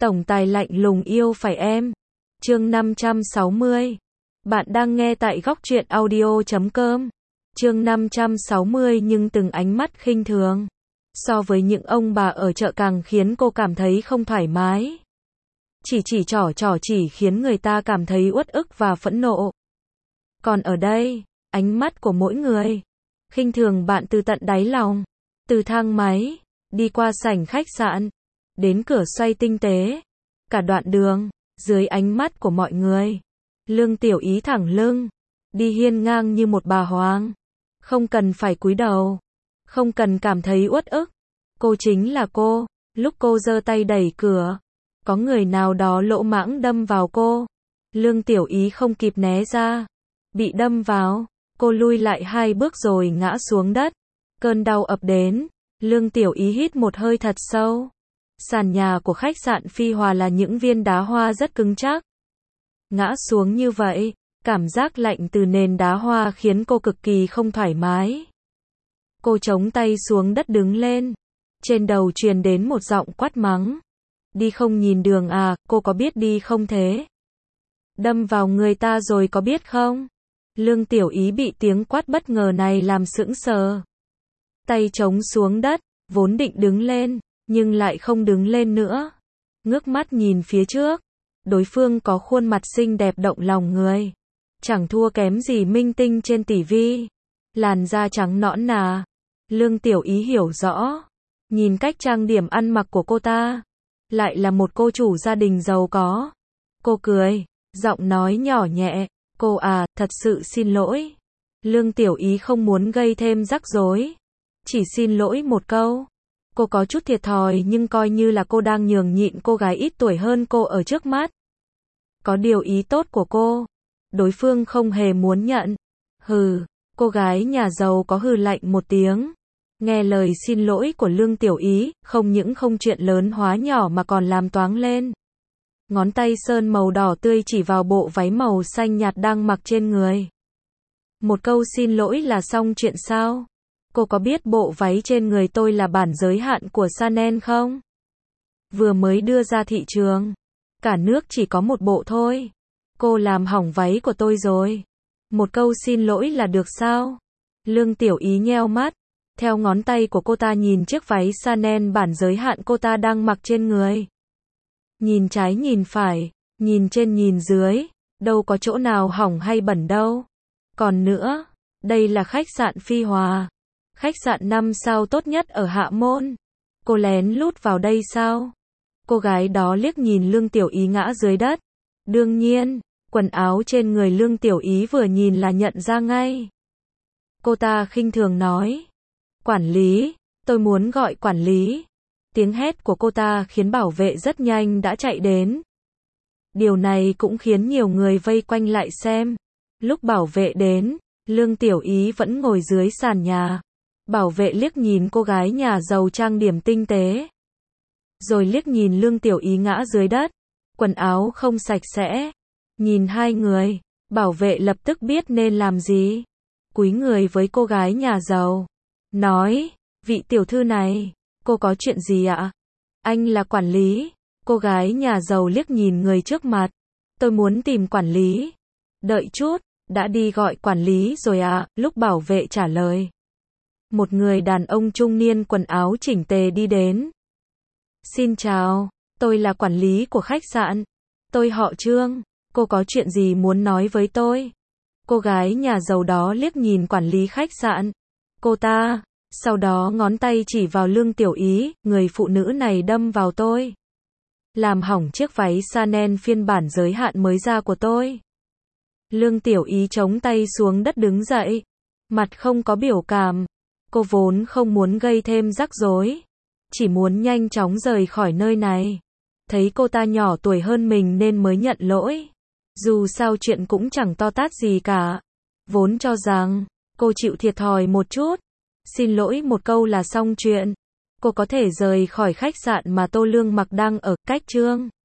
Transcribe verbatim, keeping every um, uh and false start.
Tổng tài lạnh lùng yêu phải em. Chương năm trăm sáu mươi. Bạn đang nghe tại góc truyện audio chấm com. Chương năm trăm sáu mươi nhưng từng ánh mắt khinh thường. So với những ông bà ở chợ càng khiến cô cảm thấy không thoải mái. Chỉ chỉ trỏ trỏ chỉ khiến người ta cảm thấy uất ức và phẫn nộ. Còn ở đây, ánh mắt của mỗi người khinh thường bạn từ tận đáy lòng. Từ thang máy, đi qua sảnh khách sạn, đến cửa xoay tinh tế. Cả đoạn đường, dưới ánh mắt của mọi người, Lương Tiểu Ý thẳng lưng, đi hiên ngang như một bà hoàng. Không cần phải cúi đầu, không cần cảm thấy uất ức. Cô chính là cô. Lúc cô giơ tay đẩy cửa, có người nào đó lỗ mãng đâm vào cô. Lương Tiểu Ý không kịp né ra, bị đâm vào, cô lui lại hai bước rồi ngã xuống đất. Cơn đau ập đến, Lương Tiểu Ý hít một hơi thật sâu. Sàn nhà của khách sạn Phi Hòa là những viên đá hoa rất cứng chắc. Ngã xuống như vậy, cảm giác lạnh từ nền đá hoa khiến cô cực kỳ không thoải mái. Cô chống tay xuống đất đứng lên. Trên đầu truyền đến một giọng quát mắng. Đi không nhìn đường à, cô có biết đi không thế? Đâm vào người ta rồi có biết không? Lương Tiểu Ý bị tiếng quát bất ngờ này làm sững sờ. Tay chống xuống đất, vốn định đứng lên, nhưng lại không đứng lên nữa. Ngước mắt nhìn phía trước, đối phương có khuôn mặt xinh đẹp động lòng người. Chẳng thua kém gì minh tinh trên ti vi. Làn da trắng nõn nà. Lương Tiểu Ý hiểu rõ. Nhìn cách trang điểm ăn mặc của cô ta, lại là một cô chủ gia đình giàu có. Cô cười, giọng nói nhỏ nhẹ, cô à, thật sự xin lỗi. Lương Tiểu Ý không muốn gây thêm rắc rối. Chỉ xin lỗi một câu. Cô có chút thiệt thòi nhưng coi như là cô đang nhường nhịn cô gái ít tuổi hơn cô ở trước mắt. Có điều ý tốt của cô, đối phương không hề muốn nhận. Hừ, cô gái nhà giàu có hừ lạnh một tiếng. Nghe lời xin lỗi của Lương Tiểu Ý, không những không chuyện lớn hóa nhỏ mà còn làm toáng lên. Ngón tay sơn màu đỏ tươi chỉ vào bộ váy màu xanh nhạt đang mặc trên người. Một câu xin lỗi là xong chuyện sao? Cô có biết bộ váy trên người tôi là bản giới hạn của Chanel không? Vừa mới đưa ra thị trường, cả nước chỉ có một bộ thôi. Cô làm hỏng váy của tôi rồi. Một câu xin lỗi là được sao? Lương Tiểu Ý nheo mắt, theo ngón tay của cô ta nhìn chiếc váy Chanel bản giới hạn cô ta đang mặc trên người. Nhìn trái nhìn phải, nhìn trên nhìn dưới, đâu có chỗ nào hỏng hay bẩn đâu. Còn nữa, đây là khách sạn Phi Hòa. Khách sạn năm sao tốt nhất ở Hạ Môn. Cô lén lút vào đây sao? Cô gái đó liếc nhìn Lương Tiểu Ý ngã dưới đất. Đương nhiên, quần áo trên người Lương Tiểu Ý vừa nhìn là nhận ra ngay. Cô ta khinh thường nói. Quản lý, tôi muốn gọi quản lý. Tiếng hét của cô ta khiến bảo vệ rất nhanh đã chạy đến. Điều này cũng khiến nhiều người vây quanh lại xem. Lúc bảo vệ đến, Lương Tiểu Ý vẫn ngồi dưới sàn nhà. Bảo vệ liếc nhìn cô gái nhà giàu trang điểm tinh tế. Rồi liếc nhìn Lương Tiểu Ý ngã dưới đất. Quần áo không sạch sẽ. Nhìn hai người, bảo vệ lập tức biết nên làm gì. Cúi người với cô gái nhà giàu. Nói, vị tiểu thư này, cô có chuyện gì ạ? Anh là quản lý. Cô gái nhà giàu liếc nhìn người trước mặt. Tôi muốn tìm quản lý. Đợi chút, đã đi gọi quản lý rồi ạ, lúc bảo vệ trả lời. Một người đàn ông trung niên quần áo chỉnh tề đi đến. Xin chào, tôi là quản lý của khách sạn. Tôi họ Trương, cô có chuyện gì muốn nói với tôi? Cô gái nhà giàu đó liếc nhìn quản lý khách sạn. Cô ta, sau đó ngón tay chỉ vào Lương Tiểu Ý, người phụ nữ này đâm vào tôi. Làm hỏng chiếc váy Chanel phiên bản giới hạn mới ra của tôi. Lương Tiểu Ý chống tay xuống đất đứng dậy. Mặt không có biểu cảm. Cô vốn không muốn gây thêm rắc rối. Chỉ muốn nhanh chóng rời khỏi nơi này. Thấy cô ta nhỏ tuổi hơn mình nên mới nhận lỗi. Dù sao chuyện cũng chẳng to tát gì cả. Vốn cho rằng, cô chịu thiệt thòi một chút. Xin lỗi một câu là xong chuyện. Cô có thể rời khỏi khách sạn mà Tô Lương mặc đang ở, cách Trương